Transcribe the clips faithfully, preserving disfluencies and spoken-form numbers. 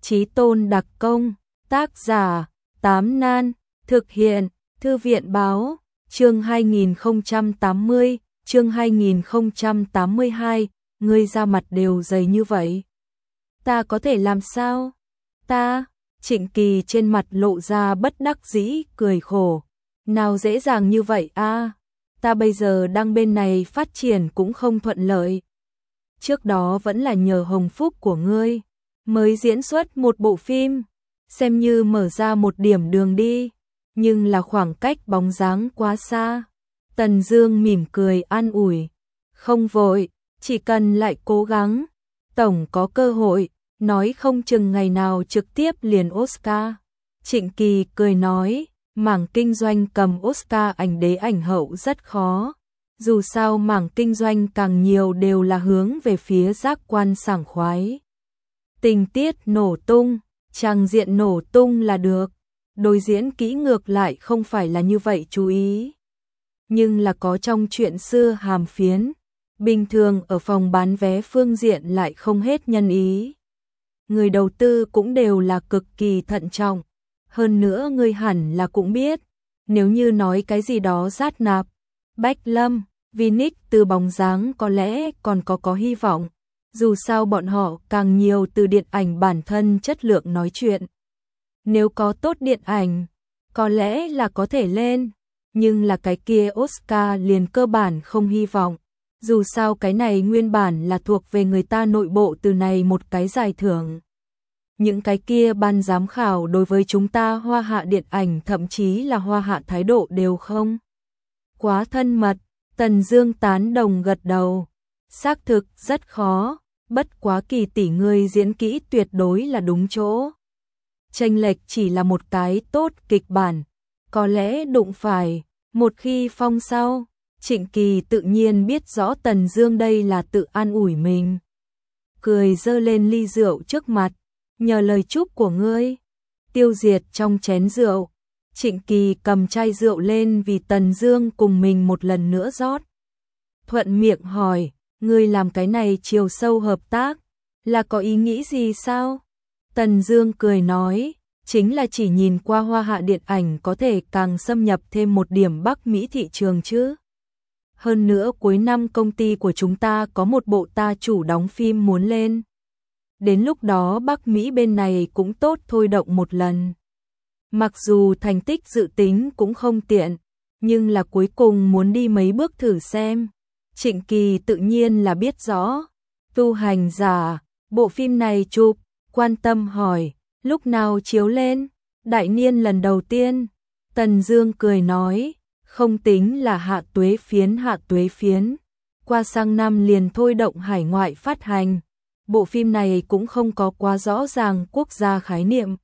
Chí tôn đặc công, tác giả, Tám Nan, thực hiện, Thư viện báo, chương hai nghìn không trăm tám mươi, chương hai nghìn không trăm tám mươi hai, ngươi da mặt đều dày như vậy. Ta có thể làm sao? Ta, Trịnh Kỳ trên mặt lộ ra bất đắc dĩ, cười khổ. Nào dễ dàng như vậy a, ta bây giờ đang bên này phát triển cũng không thuận lợi. Trước đó vẫn là nhờ hồng phúc của ngươi, mới diễn xuất một bộ phim, xem như mở ra một điểm đường đi, nhưng là khoảng cách bóng dáng quá xa. Tần Dương mỉm cười an ủi, không vội, chỉ cần lại cố gắng, tổng có cơ hội, nói không chừng ngày nào trực tiếp liền Oscar. Trịnh Kỳ cười nói, mảng kinh doanh cầm Oscar ảnh đế ảnh hậu rất khó, dù sao mảng kinh doanh càng nhiều đều là hướng về phía giác quan sảng khoái. Tình tiết nổ tung, tràng diện nổ tung là được, đối diễn kỹ ngược lại không phải là như vậy chú ý. Nhưng là có trong chuyện xưa hàm phiến, bình thường ở phòng bán vé phương diện lại không hết nhân ý. Người đầu tư cũng đều là cực kỳ thận trọng, hơn nữa người hẳn là cũng biết, nếu như nói cái gì đó Giát Nạp, Bách Lâm, Vinic từ bóng dáng có lẽ còn có có hy vọng, dù sao bọn họ càng nhiều từ điện ảnh bản thân chất lượng nói chuyện. Nếu có tốt điện ảnh, có lẽ là có thể lên, nhưng là cái kia Oscar liền cơ bản không hy vọng, dù sao cái này nguyên bản là thuộc về người ta nội bộ từ này một cái giải thưởng. Những cái kia ban giám khảo đối với chúng ta hoa hạ điện ảnh thậm chí là hoa hạ thái độ đều không quá thân mật. Tần Dương tán đồng gật đầu, xác thực rất khó, bất quá Kỳ tỷ ngươi diễn kỹ tuyệt đối là đúng chỗ. Chênh lệch chỉ là một cái tốt kịch bản, có lẽ đụng phải, một khi phong sau, Trịnh Kỳ tự nhiên biết rõ Tần Dương đây là tự an ủi mình. Cười dơ lên ly rượu trước mặt, nhờ lời chúc của ngươi, tiêu diệt trong chén rượu. Trịnh Kỳ cầm chai rượu lên vì Tần Dương cùng mình một lần nữa rót. Thuận miệng hỏi, ngươi làm cái này chiều sâu hợp tác, là có ý nghĩ gì sao? Tần Dương cười nói, chính là chỉ nhìn qua hoa hạ điện ảnh có thể càng xâm nhập thêm một điểm Bắc Mỹ thị trường chứ. Hơn nữa cuối năm công ty của chúng ta có một bộ ta chủ đóng phim muốn lên. Đến lúc đó Bắc Mỹ bên này cũng tốt thôi động một lần. Mặc dù thành tích dự tính cũng không tiện, nhưng là cuối cùng muốn đi mấy bước thử xem. Trịnh Kỳ tự nhiên là biết rõ. Tu hành giả, bộ phim này chụp, quan tâm hỏi, lúc nào chiếu lên? Đại niên lần đầu tiên. Tần Dương cười nói, không tính là hạ tuế phiến hạ tuế phiến. Qua sang năm liền thôi động hải ngoại phát hành. Bộ phim này cũng không có quá rõ ràng quốc gia khái niệm.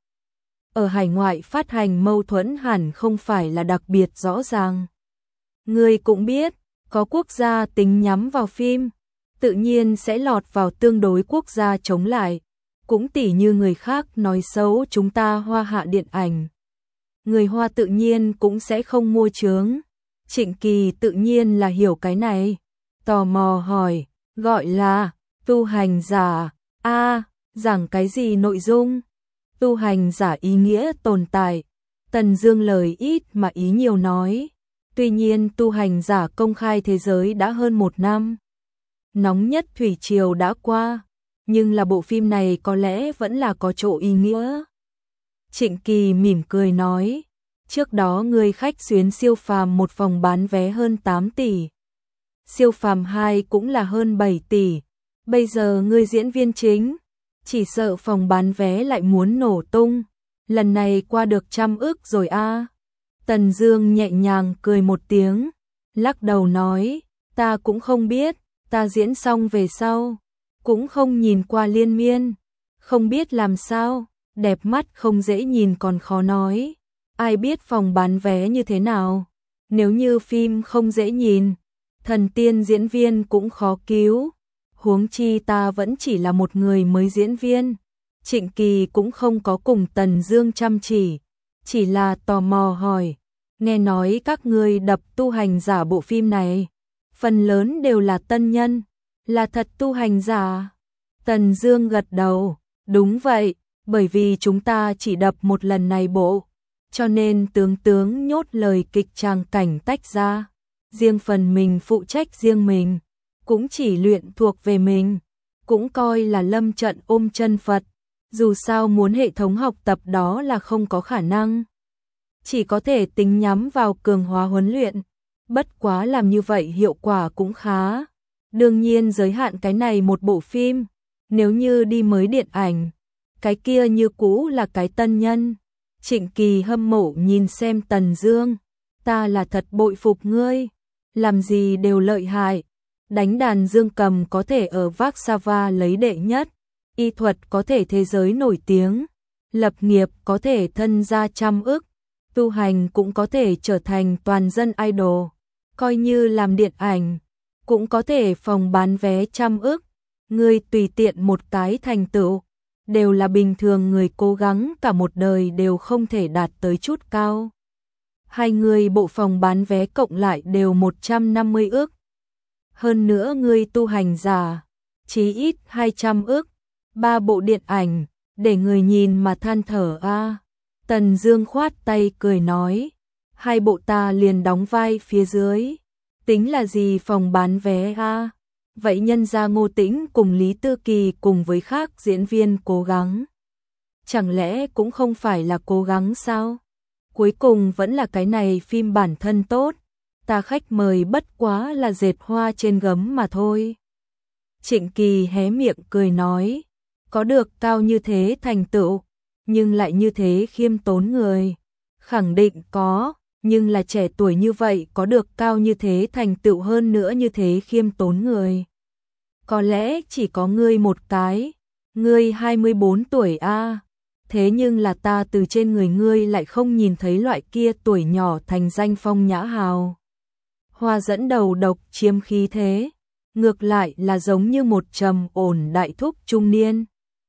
Ở hải ngoại phát hành mâu thuẫn hẳn không phải là đặc biệt rõ ràng. Người cũng biết, có quốc gia tính nhắm vào phim, tự nhiên sẽ lọt vào tương đối quốc gia chống lại. Cũng tỉ như người khác nói xấu chúng ta hoa hạ điện ảnh. Người Hoa tự nhiên cũng sẽ không mua chướng. Trịnh Kỳ tự nhiên là hiểu cái này. Tò mò hỏi, gọi là tu hành giả, a giảng cái gì nội dung? Tu hành giả ý nghĩa tồn tại. Tần Dương lời ít mà ý nhiều nói. Tuy nhiên tu hành giả công khai thế giới đã hơn một năm. Nóng nhất thủy triều đã qua, nhưng là bộ phim này có lẽ vẫn là có chỗ ý nghĩa. Trịnh Kỳ mỉm cười nói, trước đó người khách xuyến siêu phàm một phòng bán vé hơn tám tỷ. Siêu phàm hai cũng là hơn bảy tỷ. Bây giờ người diễn viên chính, chỉ sợ phòng bán vé lại muốn nổ tung. Lần này qua được trăm ức rồi a. À. Tần Dương nhẹ nhàng cười một tiếng, lắc đầu nói, ta cũng không biết, ta diễn xong về sau, cũng không nhìn qua liên miên, không biết làm sao, đẹp mắt không dễ nhìn còn khó nói, ai biết phòng bán vé như thế nào, nếu như phim không dễ nhìn, thần tiên diễn viên cũng khó cứu, huống chi ta vẫn chỉ là một người mới diễn viên. Trịnh Kỳ cũng không có cùng Tần Dương chăm chỉ, chỉ là tò mò hỏi, nghe nói các ngươi đập tu hành giả bộ phim này, phần lớn đều là tân nhân, là thật tu hành giả? Tần Dương gật đầu, đúng vậy, bởi vì chúng ta chỉ đập một lần này bộ, cho nên tướng tướng nhốt lời kịch tràng cảnh tách ra, riêng phần mình phụ trách riêng mình, cũng chỉ luyện thuộc về mình, cũng coi là lâm trận ôm chân Phật, dù sao muốn hệ thống học tập đó là không có khả năng. Chỉ có thể tính nhắm vào cường hóa huấn luyện, bất quá làm như vậy hiệu quả cũng khá. Đương nhiên giới hạn cái này một bộ phim, nếu như đi mới điện ảnh, cái kia như cũ là cái tân nhân. Trịnh Kỳ hâm mộ nhìn xem Tần Dương, ta là thật bội phục ngươi, làm gì đều lợi hại, đánh đàn dương cầm có thể ở Warsaw lấy đệ nhất, y thuật có thể thế giới nổi tiếng, lập nghiệp có thể thân gia trăm ức, tu hành cũng có thể trở thành toàn dân idol, coi như làm điện ảnh, cũng có thể phòng bán vé trăm ức, ngươi tùy tiện một cái thành tựu, đều là bình thường người cố gắng cả một đời đều không thể đạt tới chút cao. Hai người bộ phòng bán vé cộng lại đều một trăm năm mươi ức. Hơn nữa ngươi tu hành giả, chí ít hai trăm ức, ba bộ điện ảnh, để người nhìn mà than thở a. À. Tần Dương khoát tay cười nói, hai bộ ta liền đóng vai phía dưới, tính là gì phòng bán vé a. À. Vậy nhân ra Ngô Tĩnh cùng Lý Tư Kỳ cùng với khác diễn viên cố gắng, chẳng lẽ cũng không phải là cố gắng sao? Cuối cùng vẫn là cái này phim bản thân tốt, ta khách mời bất quá là dệt hoa trên gấm mà thôi. Trịnh Kỳ hé miệng cười nói, có được cao như thế thành tựu, nhưng lại như thế khiêm tốn người, khẳng định có, nhưng là trẻ tuổi như vậy có được cao như thế thành tựu hơn nữa như thế khiêm tốn người. Có lẽ chỉ có ngươi một cái, ngươi hai mươi bốn tuổi a, à. Thế nhưng là ta từ trên người ngươi lại không nhìn thấy loại kia tuổi nhỏ thành danh phong nhã hào. Hoa dẫn đầu độc chiếm khí thế, ngược lại là giống như một trầm ổn đại thúc trung niên.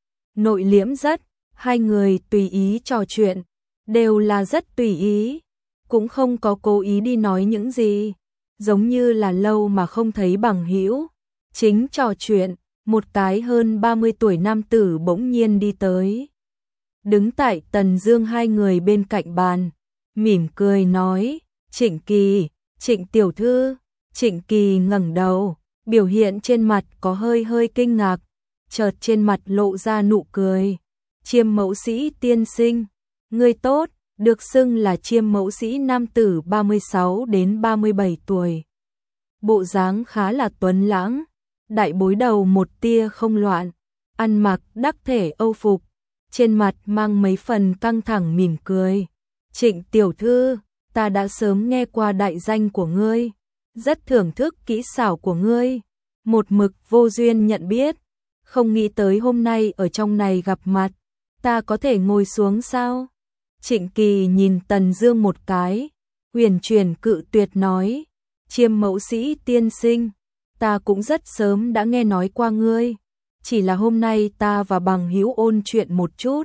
Nội liễm rất, hai người tùy ý trò chuyện, đều là rất tùy ý, cũng không có cố ý đi nói những gì, giống như là lâu mà không thấy bằng hữu. Chính trò chuyện, một cái hơn ba mươi tuổi nam tử bỗng nhiên đi tới. Đứng tại Tần Dương hai người bên cạnh bàn, mỉm cười nói, Trịnh Kỳ, Trịnh tiểu thư. Trịnh Kỳ ngẩng đầu, biểu hiện trên mặt có hơi hơi kinh ngạc, chợt trên mặt lộ ra nụ cười. Chiêm mẫu sĩ tiên sinh, ngươi tốt, được xưng là chiêm mẫu sĩ nam tử ba mươi sáu đến ba mươi bảy tuổi. Bộ dáng khá là tuấn lãng, đại bối đầu một tia không loạn, ăn mặc đắc thể Âu phục, trên mặt mang mấy phần căng thẳng mỉm cười. Trịnh tiểu thư, ta đã sớm nghe qua đại danh của ngươi, rất thưởng thức kỹ xảo của ngươi, một mực vô duyên nhận biết, không nghĩ tới hôm nay ở trong này gặp mặt, ta có thể ngồi xuống sao? Trịnh Kỳ nhìn Tần Dương một cái, huyền chuyển cự tuyệt nói, chiêm mẫu sĩ tiên sinh, ta cũng rất sớm đã nghe nói qua ngươi, chỉ là hôm nay ta và bằng hữu ôn chuyện một chút.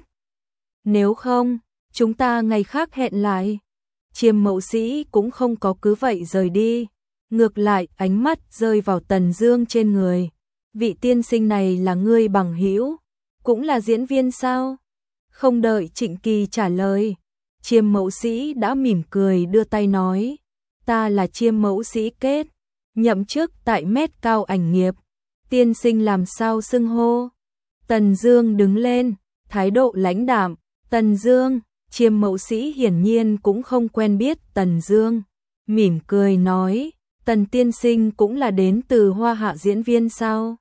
Nếu không, chúng ta ngày khác hẹn lại. Chiêm mẫu sĩ cũng không có cứ vậy rời đi, ngược lại ánh mắt rơi vào Tần Dương trên người. Vị tiên sinh này là ngươi bằng hữu, cũng là diễn viên sao? Không đợi Trịnh Kỳ trả lời, chiêm mẫu sĩ đã mỉm cười đưa tay nói, ta là chiêm mẫu sĩ Kết, nhậm chức tại Mét Cao ảnh nghiệp, tiên sinh làm sao xưng hô? Tần Dương đứng lên, thái độ lãnh đạm, Tần Dương. Chiêm mẫu sĩ hiển nhiên cũng không quen biết Tần Dương, mỉm cười nói, Tần tiên sinh cũng là đến từ Hoa Hạ diễn viên sao?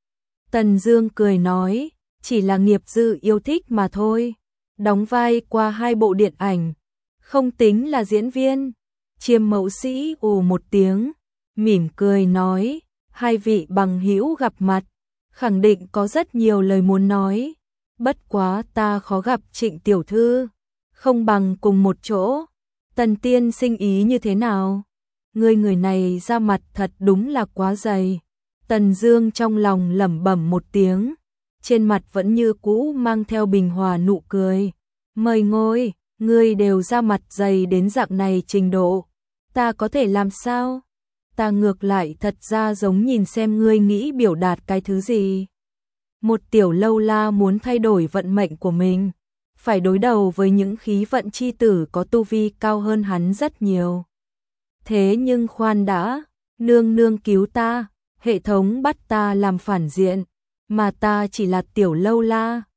Tần Dương cười nói, chỉ là nghiệp dư yêu thích mà thôi, đóng vai qua hai bộ điện ảnh, không tính là diễn viên. Chiêm mẫu sĩ ồ một tiếng, mỉm cười nói, hai vị bằng hữu gặp mặt, khẳng định có rất nhiều lời muốn nói, bất quá ta khó gặp Trịnh tiểu thư, không bằng cùng một chỗ. Tần tiên sinh ý như thế nào? Người người này ra mặt thật đúng là quá dày. Tần Dương trong lòng lẩm bẩm một tiếng, trên mặt vẫn như cũ mang theo bình hòa nụ cười. Mời ngồi, ngươi đều ra mặt dày đến dạng này trình độ, ta có thể làm sao? Ta ngược lại thật ra giống nhìn xem ngươi nghĩ biểu đạt cái thứ gì. Một tiểu lâu la muốn thay đổi vận mệnh của mình, phải đối đầu với những khí vận chi tử có tu vi cao hơn hắn rất nhiều. Thế nhưng khoan đã, nương nương cứu ta, hệ thống bắt ta làm phản diện, mà ta chỉ là tiểu lâu la,